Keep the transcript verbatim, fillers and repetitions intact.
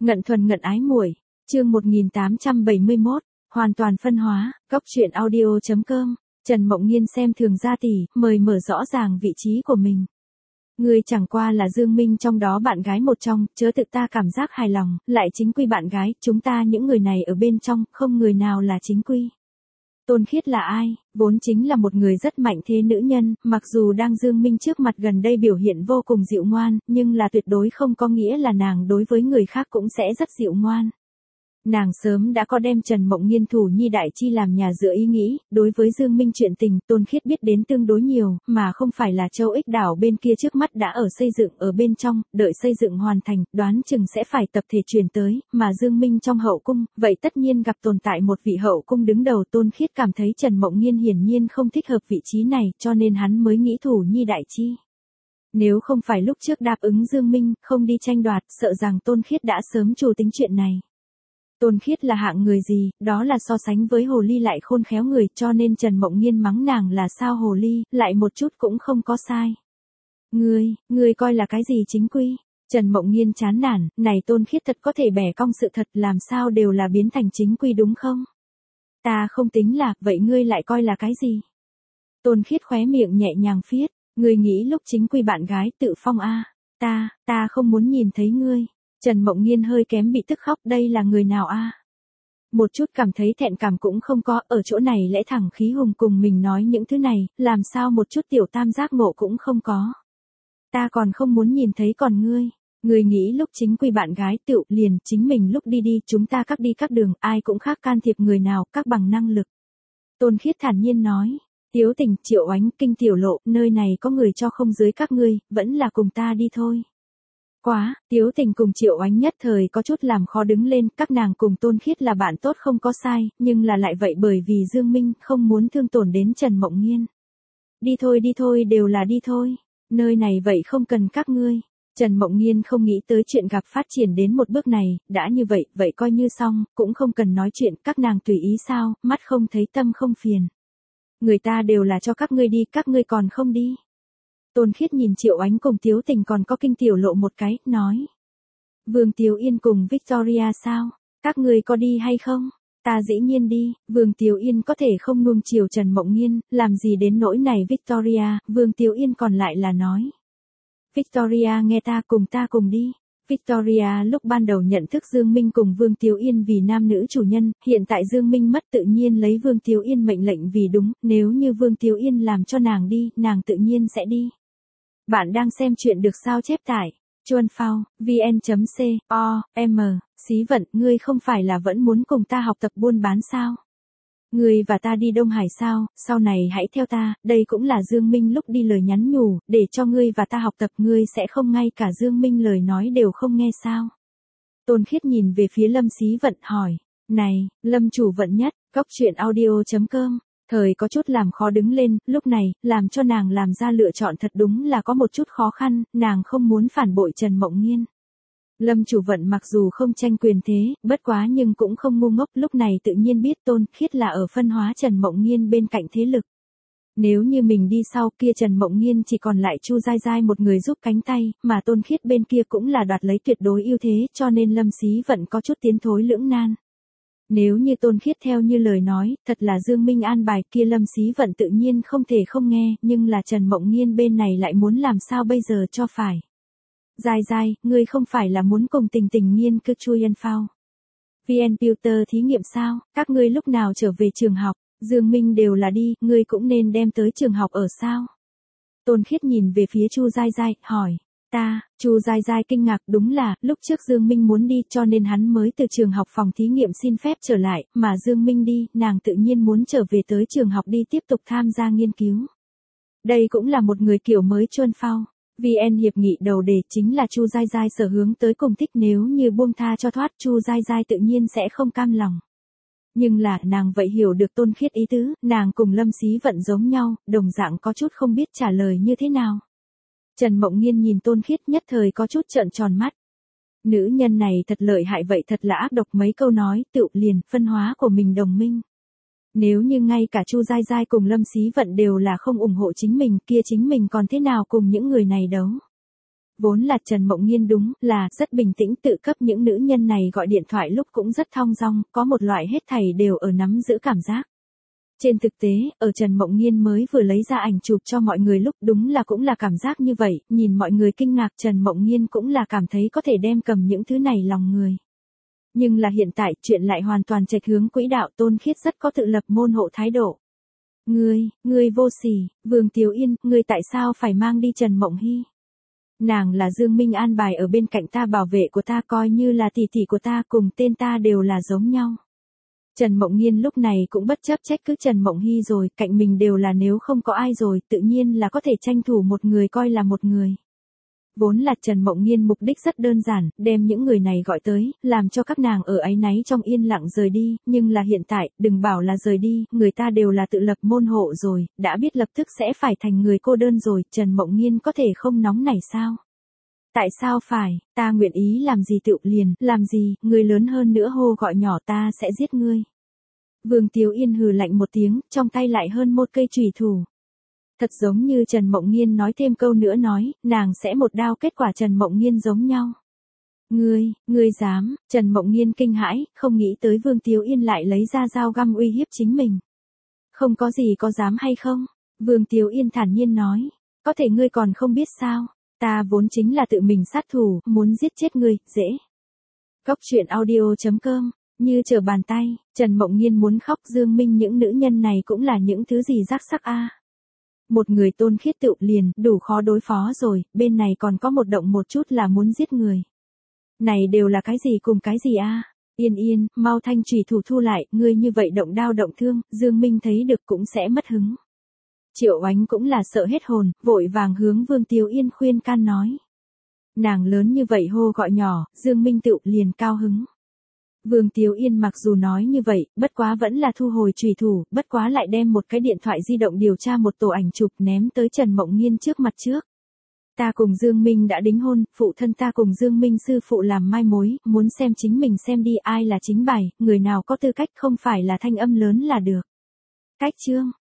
Ngận thuần ngận ái muội, chương một nghìn tám trăm bảy mươi mốt, hoàn toàn phân hóa, góc truyện audio chấm com, Trần Mộng Nhiên xem thường gia tỷ, mời mở rõ ràng vị trí của mình. Ngươi chẳng qua là Dương Minh trong đó bạn gái một trong, chớ tự ta cảm giác hài lòng, lại chính quy bạn gái, chúng ta những người này ở bên trong, không người nào là chính quy. Tôn Khiết là ai? Vốn chính là một người rất mạnh thế nữ nhân, mặc dù đang Dương Minh trước mặt gần đây biểu hiện vô cùng dịu ngoan, nhưng là tuyệt đối không có nghĩa là nàng đối với người khác cũng sẽ rất dịu ngoan. Nàng sớm đã có đem Trần Mộng Nhiên thủ nhi đại chi làm nhà dựa ý nghĩ, đối với Dương Minh chuyện tình, Tôn Khiết biết đến tương đối nhiều, mà không phải là Châu Ích đảo bên kia trước mắt đã ở xây dựng ở bên trong, đợi xây dựng hoàn thành, đoán chừng sẽ phải tập thể truyền tới, mà Dương Minh trong hậu cung, vậy tất nhiên gặp tồn tại một vị hậu cung đứng đầu. Tôn Khiết cảm thấy Trần Mộng Nhiên hiển nhiên không thích hợp vị trí này, cho nên hắn mới nghĩ thủ nhi đại chi. Nếu không phải lúc trước đáp ứng Dương Minh, không đi tranh đoạt, sợ rằng Tôn Khiết đã sớm chủ tính chuyện này. Tôn Khiết là hạng người gì, đó là so sánh với hồ ly lại khôn khéo người, cho nên Trần Mộng Nhiên mắng nàng là sao hồ ly, lại một chút cũng không có sai. Ngươi, ngươi coi là cái gì chính quy? Trần Mộng Nhiên chán nản, này Tôn Khiết thật có thể bẻ cong sự thật, làm sao đều là biến thành chính quy đúng không? Ta không tính là, vậy ngươi lại coi là cái gì? Tôn Khiết khóe miệng nhẹ nhàng phiết, ngươi nghĩ lúc chính quy bạn gái tự phong a, ta, ta không muốn nhìn thấy ngươi. Trần Mộng Nhiên hơi kém bị tức khóc, đây là người nào a? Một chút cảm thấy thẹn cảm cũng không có, ở chỗ này lẽ thẳng khí hùng cùng mình nói những thứ này, làm sao một chút tiểu tam giác ngộ cũng không có. Ta còn không muốn nhìn thấy còn ngươi, ngươi nghĩ lúc chính quy bạn gái tựu liền, chính mình lúc đi đi, chúng ta các đi các đường, ai cũng khác can thiệp người nào, các bằng năng lực. Tôn Khiết thản nhiên nói, Tiếu Tình, Triệu Oánh, Kinh Tiểu Lộ, nơi này có người cho không dưới các ngươi, vẫn là cùng ta đi thôi. Quá, Tiếu Tình cùng Triệu Oánh nhất thời có chút làm khó đứng lên, các nàng cùng Tôn Khiết là bạn tốt không có sai, nhưng là lại vậy bởi vì Dương Minh không muốn thương tổn đến Trần Mộng Nhiên. Đi thôi đi thôi đều là đi thôi, nơi này vậy không cần các ngươi. Trần Mộng Nhiên không nghĩ tới chuyện gặp phát triển đến một bước này, đã như vậy, vậy coi như xong, cũng không cần nói chuyện, các nàng tùy ý sao, mắt không thấy tâm không phiền. Người ta đều là cho các ngươi đi, các ngươi còn không đi. Tôn Khiết nhìn Triệu Oánh cùng Tiếu Tình còn có Kinh Tiểu Lộ một cái, nói. Vương Tiếu Yên cùng Victoria sao? Các người có đi hay không? Ta dĩ nhiên đi, Vương Tiếu Yên có thể không nuông chiều Trần Mộng Nhiên, làm gì đến nỗi này Victoria, Vương Tiếu Yên còn lại là nói. Victoria nghe ta cùng ta cùng đi. Victoria lúc ban đầu nhận thức Dương Minh cùng Vương Tiếu Yên vì nam nữ chủ nhân, hiện tại Dương Minh mất tự nhiên lấy Vương Tiếu Yên mệnh lệnh vì đúng, nếu như Vương Tiếu Yên làm cho nàng đi, nàng tự nhiên sẽ đi. Bạn đang xem chuyện được sao chép tải, chuan phao, vn.co.m, xí vận, ngươi không phải là vẫn muốn cùng ta học tập buôn bán sao? Ngươi và ta đi Đông Hải sao, sau này hãy theo ta, đây cũng là Dương Minh lúc đi lời nhắn nhủ, để cho ngươi và ta học tập, ngươi sẽ không ngay cả Dương Minh lời nói đều không nghe sao? Tôn Khiết nhìn về phía Lâm Xí Vận hỏi, này, Lâm chủ vận nhất, góc truyện audio chấm com. Thời có chút làm khó đứng lên, lúc này, làm cho nàng làm ra lựa chọn thật đúng là có một chút khó khăn, nàng không muốn phản bội Trần Mộng Nhiên. Lâm chủ vận mặc dù không tranh quyền thế, bất quá nhưng cũng không ngu ngốc, lúc này tự nhiên biết Tôn Khiết là ở phân hóa Trần Mộng Nhiên bên cạnh thế lực. Nếu như mình đi sau kia Trần Mộng Nhiên chỉ còn lại Chu Giai Giai một người giúp cánh tay, mà Tôn Khiết bên kia cũng là đoạt lấy tuyệt đối ưu thế, cho nên Lâm Xí Vận có chút tiến thối lưỡng nan. Nếu như Tôn Khiết theo như lời nói, thật là Dương Minh an bài kia Lâm Xí Vận tự nhiên không thể không nghe, nhưng là Trần Mộng Nhiên bên này lại muốn làm sao bây giờ cho phải. Giai Giai, ngươi không phải là muốn cùng Tình Tình nghiên cứu Chuyen Phao. vê en Tutor thí nghiệm sao, các ngươi lúc nào trở về trường học, Dương Minh đều là đi, ngươi cũng nên đem tới trường học ở sao. Tôn Khiết nhìn về phía Chu Giai Giai, hỏi. Ta, Chu Giai Giai kinh ngạc, đúng là, lúc trước Dương Minh muốn đi cho nên hắn mới từ trường học phòng thí nghiệm xin phép trở lại, mà Dương Minh đi, nàng tự nhiên muốn trở về tới trường học đi tiếp tục tham gia nghiên cứu. Đây cũng là một người kiểu mới chuan phao. vê en hiệp nghị đầu đề chính là Chu Giai Giai sở hướng tới cùng thích, nếu như buông tha cho thoát Chu Giai Giai tự nhiên sẽ không cam lòng. Nhưng là nàng vậy hiểu được Tôn Khiết ý tứ, nàng cùng Lâm Xí Vận giống nhau, đồng dạng có chút không biết trả lời như thế nào. Trần Mộng Nhiên nhìn Tôn Khiết nhất thời có chút trợn tròn mắt. Nữ nhân này thật lợi hại vậy, thật là ác độc, mấy câu nói tựu liền phân hóa của mình đồng minh. Nếu như ngay cả Chu Giai Giai cùng Lâm Xí Vận đều là không ủng hộ chính mình, kia chính mình còn thế nào cùng những người này đấu. Vốn là Trần Mộng Nhiên đúng là rất bình tĩnh tự cấp những nữ nhân này gọi điện thoại lúc cũng rất thong dong, có một loại hết thảy đều ở nắm giữ cảm giác. Trên thực tế, ở Trần Mộng Nhiên mới vừa lấy ra ảnh chụp cho mọi người lúc đúng là cũng là cảm giác như vậy, nhìn mọi người kinh ngạc Trần Mộng Nhiên cũng là cảm thấy có thể đem cầm những thứ này lòng người. Nhưng là hiện tại chuyện lại hoàn toàn chệch hướng quỹ đạo, Tôn Khiết rất có tự lập môn hộ thái độ. Ngươi, ngươi vô sỉ, Vương Tiếu Yên, ngươi tại sao phải mang đi Trần Mộng Hy? Nàng là Dương Minh an bài ở bên cạnh ta bảo vệ của ta, coi như là tỷ tỷ của ta, cùng tên ta đều là giống nhau. Trần Mộng Nhiên lúc này cũng bất chấp trách cứ Trần Mộng Hy rồi, cạnh mình đều là nếu không có ai rồi, tự nhiên là có thể tranh thủ một người coi là một người. Vốn là Trần Mộng Nhiên mục đích rất đơn giản, đem những người này gọi tới, làm cho các nàng ở áy náy trong yên lặng rời đi, nhưng là hiện tại, đừng bảo là rời đi, người ta đều là tự lập môn hộ rồi, đã biết lập tức sẽ phải thành người cô đơn rồi, Trần Mộng Nhiên có thể không nóng nảy sao? Tại sao phải, ta nguyện ý làm gì tự liền, làm gì, người lớn hơn nữa hô gọi nhỏ ta sẽ giết ngươi. Vương Tiếu Yên hừ lạnh một tiếng, trong tay lại hơn một cây chùy thủ. Thật giống như Trần Mộng Nhiên nói thêm câu nữa nói, nàng sẽ một đao kết quả Trần Mộng Nhiên giống nhau. Ngươi, ngươi dám, Trần Mộng Nhiên kinh hãi, không nghĩ tới Vương Tiếu Yên lại lấy ra dao găm uy hiếp chính mình. Không có gì có dám hay không? Vương Tiếu Yên thản nhiên nói, có thể ngươi còn không biết sao, ta vốn chính là tự mình sát thủ, muốn giết chết ngươi, dễ. Cốc truyện audio chấm com, như trở bàn tay, Trần Mộng Nhiên muốn khóc, Dương Minh những nữ nhân này cũng là những thứ gì rắc sắc a. Một người Tôn Khiết tự liền, đủ khó đối phó rồi, bên này còn có một động một chút là muốn giết người. Này đều là cái gì cùng cái gì a? Yên yên, mau thanh chùy thủ thu lại, ngươi như vậy động đao động thương, Dương Minh thấy được cũng sẽ mất hứng. Triệu Oánh cũng là sợ hết hồn, vội vàng hướng Vương Tiếu Yên khuyên can nói. Nàng lớn như vậy hô gọi nhỏ, Dương Minh tự liền cao hứng. Vương Tiếu Yên mặc dù nói như vậy, bất quá vẫn là thu hồi chùy thủ, bất quá lại đem một cái điện thoại di động điều tra một tổ ảnh chụp ném tới Trần Mộng Nhiên trước mặt trước. Ta cùng Dương Minh đã đính hôn, phụ thân ta cùng Dương Minh sư phụ làm mai mối, muốn xem chính mình xem đi ai là chính bài, người nào có tư cách không phải là thanh âm lớn là được. Cách chương.